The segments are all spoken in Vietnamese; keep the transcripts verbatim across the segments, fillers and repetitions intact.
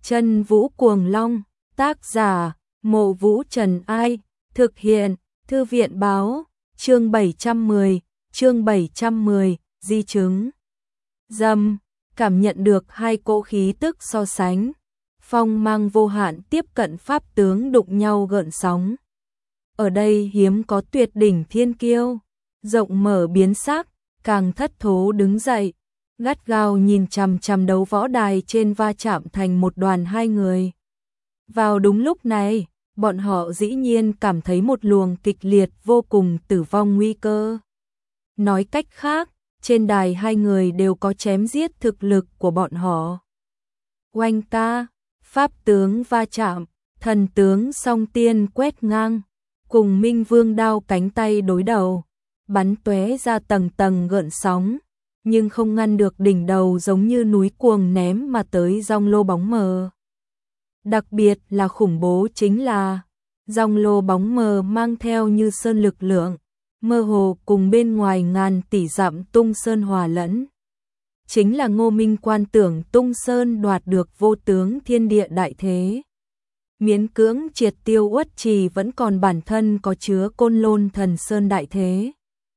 Chân Vũ Cuồng Long, tác giả, Mộ Vũ Trần Ai, thực hiện, Thư viện Báo, chương bảy trăm mười, chương bảy trăm mười, di chứng. Dâm, cảm nhận được hai cỗ khí tức so sánh, phong mang vô hạn tiếp cận pháp tướng đụng nhau gợn sóng. Ở đây hiếm có tuyệt đỉnh thiên kiêu, rộng mở biến sắc, càng thất thố đứng dậy, gắt gao nhìn chằm chằm đấu võ đài trên va chạm thành một đoàn hai người. Vào đúng lúc này, bọn họ dĩ nhiên cảm thấy một luồng kịch liệt vô cùng tử vong nguy cơ. Nói cách khác, trên đài hai người đều có chém giết thực lực của bọn họ. Oanh ca, pháp tướng va chạm, thần tướng song tiên quét ngang, cùng Minh Vương đao cánh tay đối đầu, bắn tóe ra tầng tầng gợn sóng, nhưng không ngăn được đỉnh đầu giống như núi cuồng ném mà tới dòng lô bóng mờ. Đặc biệt là khủng bố chính là, dòng lô bóng mờ mang theo như sơn lực lượng, mơ hồ cùng bên ngoài ngàn tỷ dặm tung sơn hòa lẫn. Chính là Ngô Minh quan tưởng tung sơn đoạt được vô tướng thiên địa đại thế. Miễn cưỡng triệt tiêu Uất Trì vẫn còn bản thân có chứa côn lôn thần sơn đại thế.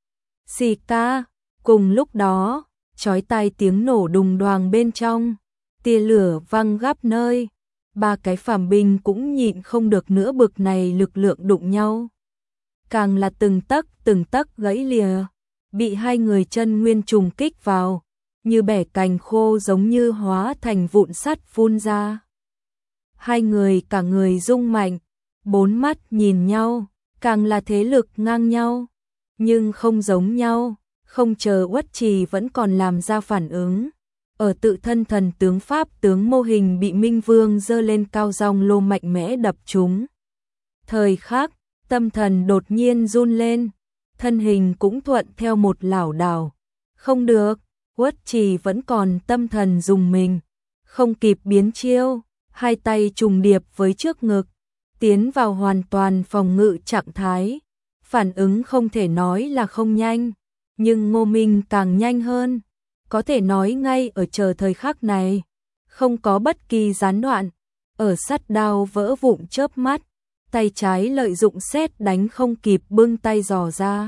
Xì ca, cùng lúc đó, chói tai tiếng nổ đùng đoàng bên trong, tia lửa văng gắp nơi, ba cái phàm binh cũng nhịn không được nữa bực này lực lượng đụng nhau. Càng là từng tấc từng tấc gãy lìa, bị hai người chân nguyên trùng kích vào, như bẻ cành khô giống như hóa thành vụn sắt phun ra. Hai người cả người rung mạnh, bốn mắt nhìn nhau, càng là thế lực ngang nhau, nhưng không giống nhau, không chờ Uất Trì vẫn còn làm ra phản ứng. Ở tự thân thần tướng pháp tướng mô hình bị Minh Vương dơ lên cao dòng lô mạnh mẽ đập trúng. Thời khắc, tâm thần đột nhiên run lên, thân hình cũng thuận theo một lảo đảo. Không được, Uất Trì vẫn còn tâm thần dùng mình, không kịp biến chiêu, hai tay trùng điệp với trước ngực, tiến vào hoàn toàn phòng ngự trạng thái. Phản ứng không thể nói là không nhanh, nhưng Ngô Minh càng nhanh hơn. Có thể nói ngay ở chờ thời khắc này, không có bất kỳ gián đoạn, ở sắt đao vỡ vụn chớp mắt, tay trái lợi dụng sét đánh không kịp bưng tay giò ra.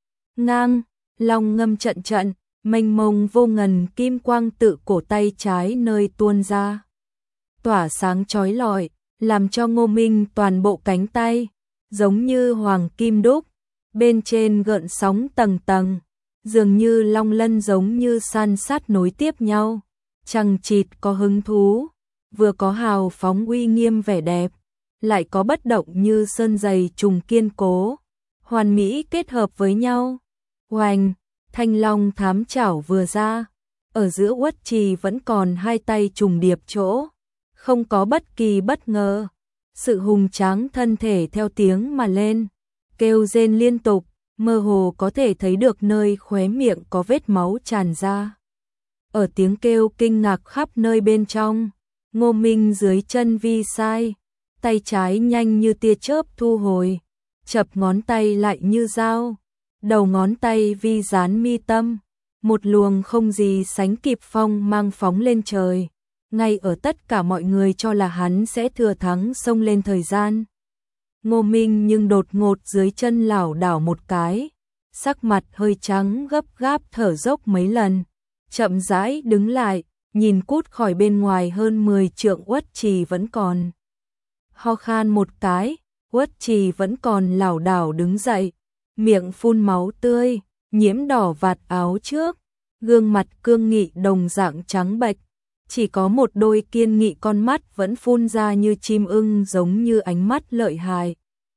Ngang, long ngâm trận trận, mênh mông vô ngần kim quang tự cổ tay trái nơi tuôn ra. Tỏa sáng chói lọi, làm cho Ngô Minh toàn bộ cánh tay, giống như hoàng kim đúc, bên trên gợn sóng tầng tầng. Dường như long lân giống như san sát nối tiếp nhau, chằng chịt có hứng thú, vừa có hào phóng uy nghiêm vẻ đẹp, lại có bất động như sơn dày trùng kiên cố, hoàn mỹ kết hợp với nhau. Oanh, thanh long thám chảo vừa ra, ở giữa Uất Trì vẫn còn hai tay trùng điệp chỗ, không có bất kỳ bất ngờ, sự hùng tráng thân thể theo tiếng mà lên, kêu rên liên tục. Mơ hồ có thể thấy được nơi khóe miệng có vết máu tràn ra. Ở tiếng kêu kinh ngạc khắp nơi bên trong, Ngô Minh dưới chân vi sai, tay trái nhanh như tia chớp thu hồi, chập ngón tay lại như dao, đầu ngón tay vi dán mi tâm, một luồng không gì sánh kịp phong mang phóng lên trời, ngay ở tất cả mọi người cho là hắn sẽ thừa thắng xông lên thời gian. Ngô Minh nhưng đột ngột dưới chân lảo đảo một cái, sắc mặt hơi trắng gấp gáp thở dốc mấy lần, chậm rãi đứng lại, nhìn cút khỏi bên ngoài hơn mười trượng Uất Trì vẫn còn. Ho khan một cái, Uất Trì vẫn còn lảo đảo đứng dậy, miệng phun máu tươi, nhiễm đỏ vạt áo trước, gương mặt cương nghị đồng dạng trắng bệch, chỉ có một đôi kiên nghị con mắt vẫn phun ra như chim ưng giống như ánh mắt lợi hại.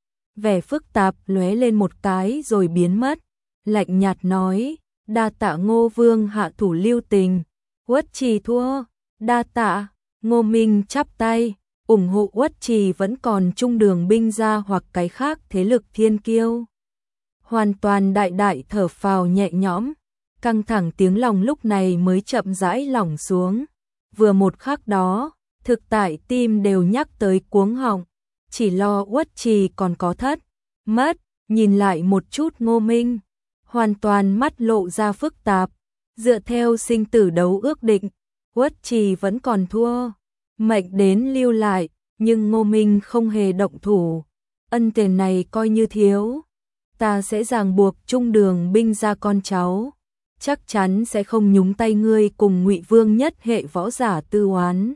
Vẻ phức tạp lóe lên một cái rồi biến mất, lạnh nhạt nói, đa tạ Ngô Vương hạ thủ lưu tình, Uất Trì thua, đa tạ. Ngô Minh chắp tay, ủng hộ Uất Trì vẫn còn trung đường binh ra hoặc cái khác thế lực thiên kiêu. Hoàn toàn đại đại thở phào nhẹ nhõm, căng thẳng tiếng lòng lúc này mới chậm rãi lỏng xuống. Vừa một khắc đó, thực tại tim đều nhắc tới cuống họng, chỉ lo Uất Trì còn có thất, mất, nhìn lại một chút Ngô Minh, hoàn toàn mắt lộ ra phức tạp, dựa theo sinh tử đấu ước định, Uất Trì vẫn còn thua, mệnh đến lưu lại, nhưng Ngô Minh không hề động thủ. Ân tiền này coi như thiếu, ta sẽ ràng buộc Trung Đường binh ra con cháu, chắc chắn sẽ không nhúng tay ngươi cùng Ngụy Vương nhất hệ võ giả tư oán.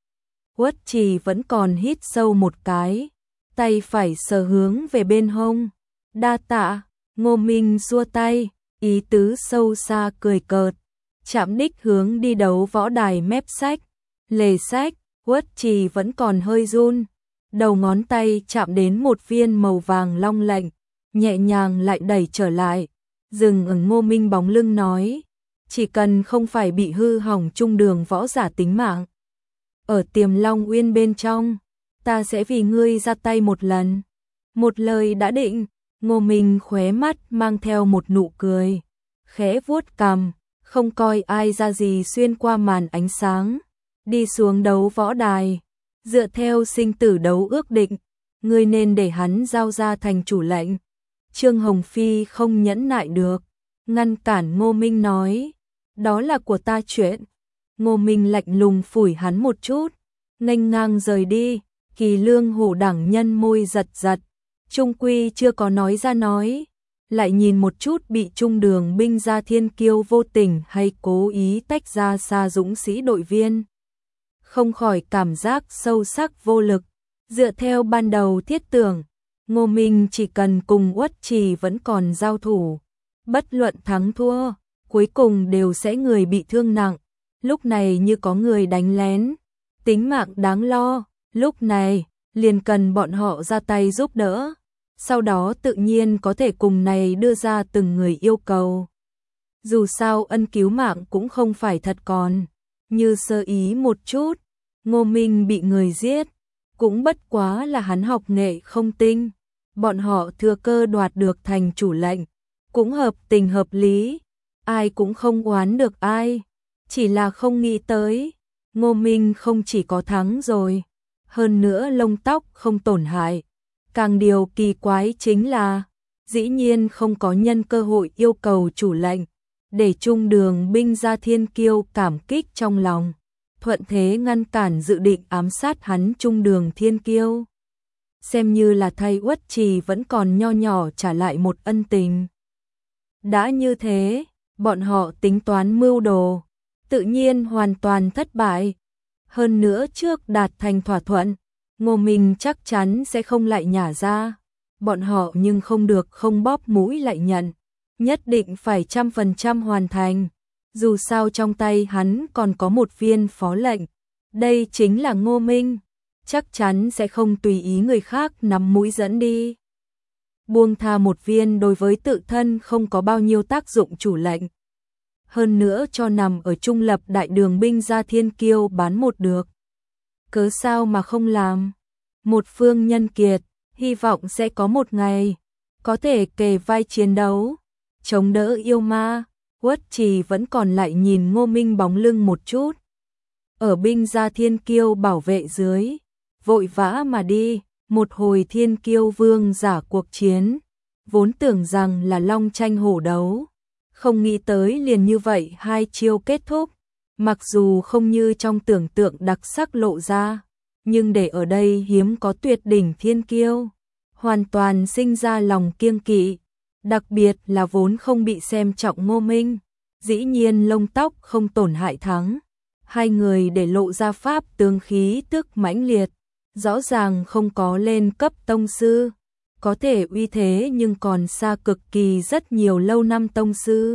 Uất Trì vẫn còn hít sâu một cái, tay phải sờ hướng về bên hông. Đa tạ, Ngô Minh xua tay, ý tứ sâu xa cười cợt, chạm đích hướng đi đấu võ đài mép sách. Lề sách, Uất Trì vẫn còn hơi run, đầu ngón tay chạm đến một viên màu vàng long lệnh, nhẹ nhàng lại đẩy trở lại, dừng ở Ngô Minh bóng lưng nói, chỉ cần không phải bị hư hỏng Trung Đường võ giả tính mạng. Ở Tiềm Long Uyên bên trong, ta sẽ vì ngươi ra tay một lần. Một lời đã định, Ngô Minh khóe mắt mang theo một nụ cười, khẽ vuốt cằm, không coi ai ra gì xuyên qua màn ánh sáng, đi xuống đấu võ đài. Dựa theo sinh tử đấu ước định, ngươi nên để hắn giao ra thành chủ lệnh. Trương Hồng Phi không nhẫn nại được, ngăn cản Ngô Minh nói, đó là của ta chuyện. Ngô Minh lạnh lùng phủi hắn một chút, nghênh ngang rời đi. Kỳ Lương Hổ đẳng nhân môi giật giật, trung quy chưa có nói ra nói, lại nhìn một chút bị Trung Đường binh ra thiên kiêu vô tình hay cố ý tách ra xa dũng sĩ đội viên. Không khỏi cảm giác sâu sắc vô lực. Dựa theo ban đầu thiết tưởng, Ngô Minh chỉ cần cùng Uất Trì vẫn còn giao thủ, bất luận thắng thua, cuối cùng đều sẽ người bị thương nặng. Lúc này như có người đánh lén, tính mạng đáng lo, lúc này liền cần bọn họ ra tay giúp đỡ, sau đó tự nhiên có thể cùng này đưa ra từng người yêu cầu. Dù sao ân cứu mạng cũng không phải thật còn, như sơ ý một chút, Ngô Minh bị người giết, cũng bất quá là hắn học nghệ không tinh, bọn họ thừa cơ đoạt được thành chủ lệnh, cũng hợp tình hợp lý, ai cũng không oán được ai, chỉ là không nghĩ tới, Ngô Minh không chỉ có thắng rồi, hơn nữa lông tóc không tổn hại, càng điều kỳ quái chính là, dĩ nhiên không có nhân cơ hội yêu cầu chủ lệnh, để Trung Đường binh ra thiên kiêu cảm kích trong lòng, thuận thế ngăn cản dự định ám sát hắn Trung Đường thiên kiêu. Xem như là thay Uất Trì vẫn còn nho nhỏ trả lại một ân tình. Đã như thế, bọn họ tính toán mưu đồ, tự nhiên hoàn toàn thất bại. Hơn nữa trước đạt thành thỏa thuận, Ngô Minh chắc chắn sẽ không lại nhả ra. Bọn họ nhưng không được không bóp mũi lại nhận, nhất định phải trăm phần trăm hoàn thành. Dù sao trong tay hắn còn có một viên phó lệnh, đây chính là Ngô Minh, chắc chắn sẽ không tùy ý người khác nắm mũi dẫn đi. Buông tha một viên đối với tự thân không có bao nhiêu tác dụng chủ lệnh. Hơn nữa cho nằm ở trung lập đại đường binh ra thiên kiêu bán một được. Cớ sao mà không làm? Một phương nhân kiệt, hy vọng sẽ có một ngày, có thể kề vai chiến đấu, chống đỡ yêu ma. Uất Trì vẫn còn lại nhìn Ngô Minh bóng lưng một chút. Ở binh ra thiên kiêu bảo vệ dưới, vội vã mà đi, một hồi thiên kiêu vương giả cuộc chiến, vốn tưởng rằng là long tranh hổ đấu, không nghĩ tới liền như vậy hai chiêu kết thúc, mặc dù không như trong tưởng tượng đặc sắc lộ ra, nhưng để ở đây hiếm có tuyệt đỉnh thiên kiêu, hoàn toàn sinh ra lòng kiêng kỵ, đặc biệt là vốn không bị xem trọng Ngô Minh, dĩ nhiên lông tóc không tổn hại thắng. Hai người để lộ ra pháp tướng khí tức mãnh liệt, rõ ràng không có lên cấp tông sư, có thể uy thế nhưng còn xa cực kỳ rất nhiều lâu năm tông sư.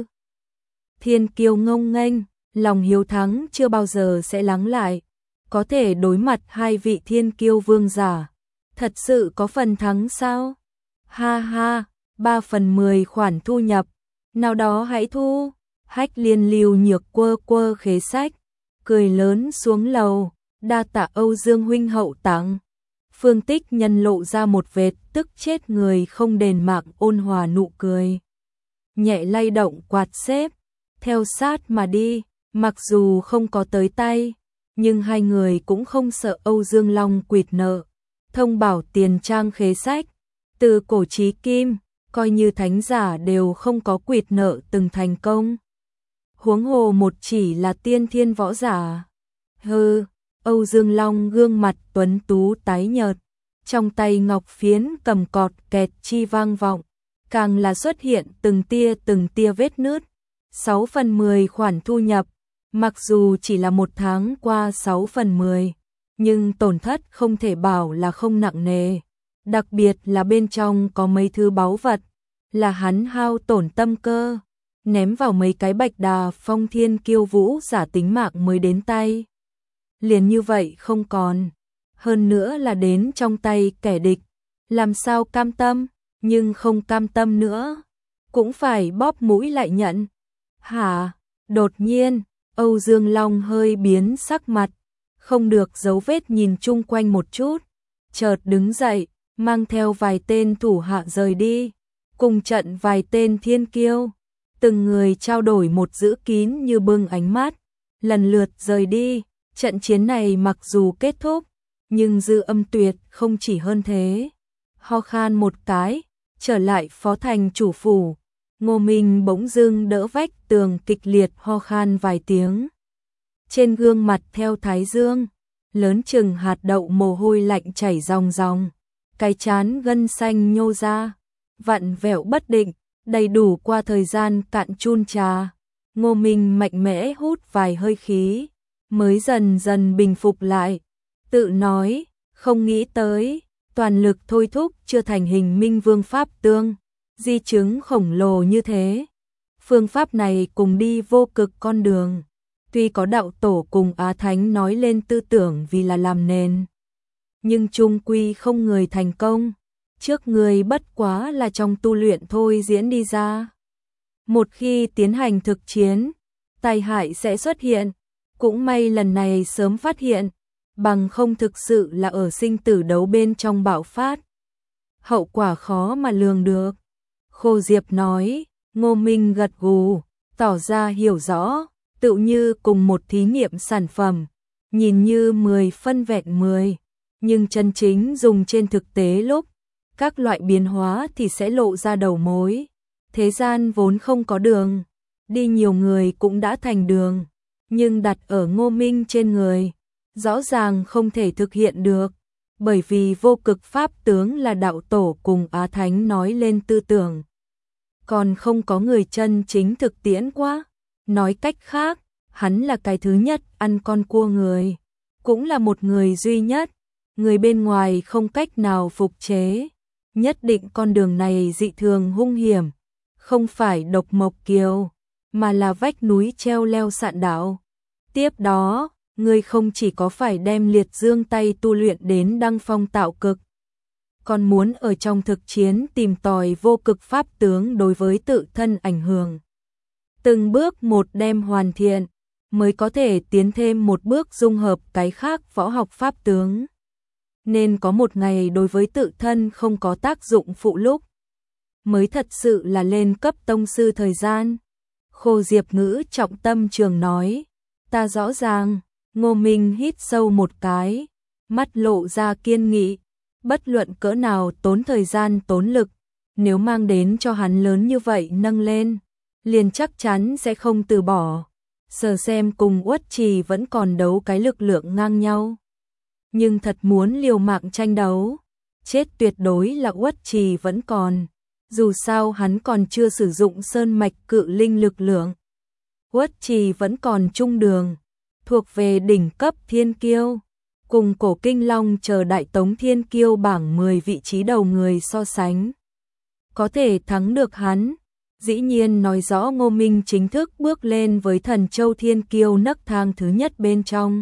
Thiên kiêu ngông nghênh, lòng hiếu thắng chưa bao giờ sẽ lắng lại, có thể đối mặt hai vị thiên kiêu vương giả, thật sự có phần thắng sao? Ha ha, ba phần mười khoản thu nhập, nào đó hãy thu. Hách Liên Lưu Nhược quơ quơ khế sách, cười lớn xuống lầu, đa tạ Âu Dương huynh hậu tặng. Phương Tích Nhân lộ ra một vệt tức chết người không đền mạng ôn hòa nụ cười. Nhẹ lay động quạt xếp, theo sát mà đi, mặc dù không có tới tay, nhưng hai người cũng không sợ Âu Dương Long quỵt nợ. Thông bảo tiền trang khế sách, từ cổ chí kim, coi như thánh giả đều không có quỵt nợ từng thành công. Huống hồ một chỉ là tiên thiên võ giả. Hừ, Âu Dương Long gương mặt tuấn tú tái nhợt, trong tay ngọc phiến cầm cọt kẹt chi vang vọng, càng là xuất hiện từng tia từng tia vết nứt. sáu phần mười khoản thu nhập, mặc dù chỉ là một tháng qua sáu phần mười, nhưng tổn thất không thể bảo là không nặng nề. Đặc biệt là bên trong có mấy thứ báu vật, là hắn hao tổn tâm cơ, ném vào mấy cái bạch đà phong thiên kiêu vũ giả tính mạng mới đến tay. Liền như vậy không còn, hơn nữa là đến trong tay kẻ địch, làm sao cam tâm, nhưng không cam tâm nữa, cũng phải bóp mũi lại nhận. Hả? Đột nhiên, Âu Dương Long hơi biến sắc mặt, không được giấu vết nhìn chung quanh một chút, chợt đứng dậy, mang theo vài tên thủ hạ rời đi, cùng trận vài tên thiên kiêu, từng người trao đổi một giữ kín như bưng ánh mắt, lần lượt rời đi. Trận chiến này mặc dù kết thúc, nhưng Dư Âm Tuyệt không chỉ hơn thế. Ho khan một cái, trở lại phó thành chủ phủ, Ngô Minh bỗng dưng đỡ vách tường kịch liệt ho khan vài tiếng. Trên gương mặt theo thái dương, lớn chừng hạt đậu mồ hôi lạnh chảy ròng ròng, cái trán gân xanh nhô ra, vặn vẹo bất định, đầy đủ qua thời gian cạn chun trà. Ngô Minh mạnh mẽ hút vài hơi khí, mới dần dần bình phục lại, tự nói, không nghĩ tới, toàn lực thôi thúc chưa thành hình Minh Vương Pháp Tương, di chứng khổng lồ như thế. Phương pháp này cùng đi vô cực con đường, tuy có đạo tổ cùng Á Thánh nói lên tư tưởng vì là làm nền, nhưng chung quy không người thành công, trước người bất quá là trong tu luyện thôi diễn đi ra. Một khi tiến hành thực chiến, tai hại sẽ xuất hiện. Cũng may lần này sớm phát hiện, bằng không thực sự là ở sinh tử đấu bên trong bạo phát. Hậu quả khó mà lường được. Khô Diệp nói, Ngô Minh gật gù, tỏ ra hiểu rõ, tự như cùng một thí nghiệm sản phẩm, nhìn như mười phân vẹn mười, nhưng chân chính dùng trên thực tế lúc, các loại biến hóa thì sẽ lộ ra đầu mối. Thế gian vốn không có đường, đi nhiều người cũng đã thành đường. Nhưng đặt ở Ngô Minh trên người, rõ ràng không thể thực hiện được, bởi vì vô cực pháp tướng là đạo tổ cùng Á Thánh nói lên tư tưởng. Còn không có người chân chính thực tiễn quá, nói cách khác, hắn là cái thứ nhất ăn con cua người, cũng là một người duy nhất, người bên ngoài không cách nào phục chế, nhất định con đường này dị thường hung hiểm, không phải độc mộc kiều, mà là vách núi treo leo sạn đạo. Tiếp đó, ngươi không chỉ có phải đem liệt dương tay tu luyện đến đăng phong tạo cực, còn muốn ở trong thực chiến tìm tòi vô cực pháp tướng đối với tự thân ảnh hưởng. Từng bước một đem hoàn thiện, mới có thể tiến thêm một bước dung hợp cái khác võ học pháp tướng. Nên có một ngày đối với tự thân không có tác dụng phụ lúc, mới thật sự là lên cấp tông sư thời gian. Khô Diệp ngữ trọng tâm trường nói, ta rõ ràng. Ngô Minh hít sâu một cái, mắt lộ ra kiên nghị, bất luận cỡ nào tốn thời gian tốn lực, nếu mang đến cho hắn lớn như vậy nâng lên, liền chắc chắn sẽ không từ bỏ. Sở xem cùng Uất Trì vẫn còn đấu cái lực lượng ngang nhau, nhưng thật muốn liều mạng tranh đấu, chết tuyệt đối là Uất Trì vẫn còn, dù sao hắn còn chưa sử dụng sơn mạch cự linh lực lượng. Uất Trì vẫn còn trung đường, thuộc về đỉnh cấp thiên kiêu, cùng Cổ Kinh Long chờ Đại Tống thiên kiêu bảng mười vị trí đầu người so sánh. Có thể thắng được hắn, dĩ nhiên nói rõ Ngô Minh chính thức bước lên với Thần Châu thiên kiêu nấc thang thứ nhất bên trong.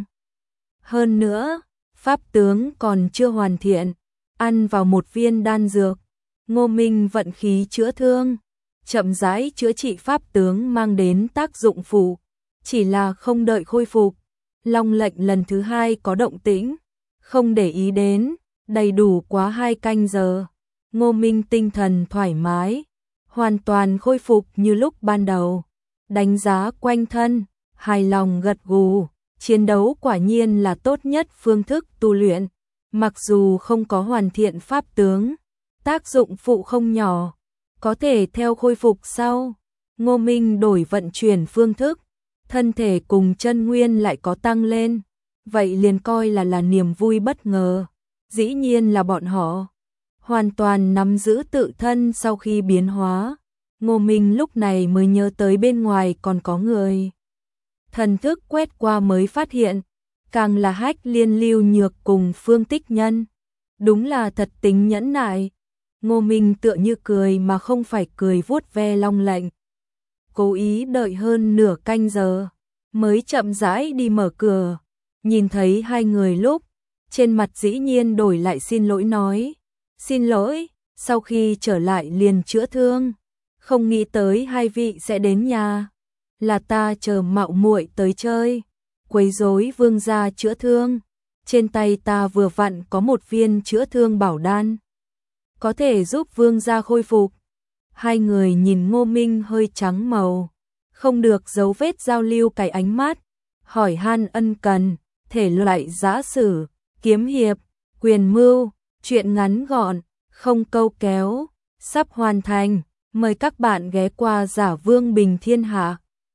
Hơn nữa, pháp tướng còn chưa hoàn thiện, ăn vào một viên đan dược, Ngô Minh vận khí chữa thương, chậm rãi chữa trị pháp tướng mang đến tác dụng phụ, chỉ là không đợi khôi phục. Long lệnh lần thứ hai có động tĩnh, không để ý đến, đầy đủ quá hai canh giờ. Ngô Minh tinh thần thoải mái, hoàn toàn khôi phục như lúc ban đầu. Đánh giá quanh thân, hài lòng gật gù, chiến đấu quả nhiên là tốt nhất phương thức tu luyện. Mặc dù không có hoàn thiện pháp tướng, tác dụng phụ không nhỏ, có thể theo khôi phục sau. Ngô Minh đổi vận chuyển phương thức, thân thể cùng chân nguyên lại có tăng lên, vậy liền coi là là niềm vui bất ngờ. Dĩ nhiên là bọn họ hoàn toàn nắm giữ tự thân sau khi biến hóa. Ngô Minh lúc này mới nhớ tới bên ngoài còn có người. Thần thức quét qua mới phát hiện, càng là Hách Liên Lưu Nhược cùng Phương Tích Nhân. Đúng là thật tính nhẫn nại. Ngô Minh tựa như cười mà không phải cười, vuốt ve long lệnh. Cố ý đợi hơn nửa canh giờ, mới chậm rãi đi mở cửa. Nhìn thấy hai người lúc, trên mặt dĩ nhiên đổi lại xin lỗi nói. Xin lỗi, sau khi trở lại liền chữa thương. Không nghĩ tới hai vị sẽ đến nhà. Là ta chờ mạo muội tới chơi, quấy rối vương gia chữa thương. Trên tay ta vừa vặn có một viên chữa thương bảo đan, có thể giúp vương gia khôi phục. Hai người nhìn Ngô Minh hơi trắng màu, không được giấu vết giao lưu cái ánh mắt, hỏi han ân cần, thể loại giã sử, kiếm hiệp, quyền mưu, chuyện ngắn gọn, không câu kéo, sắp hoàn thành. Mời các bạn ghé qua Giả Vương Bình Thiên Hạ.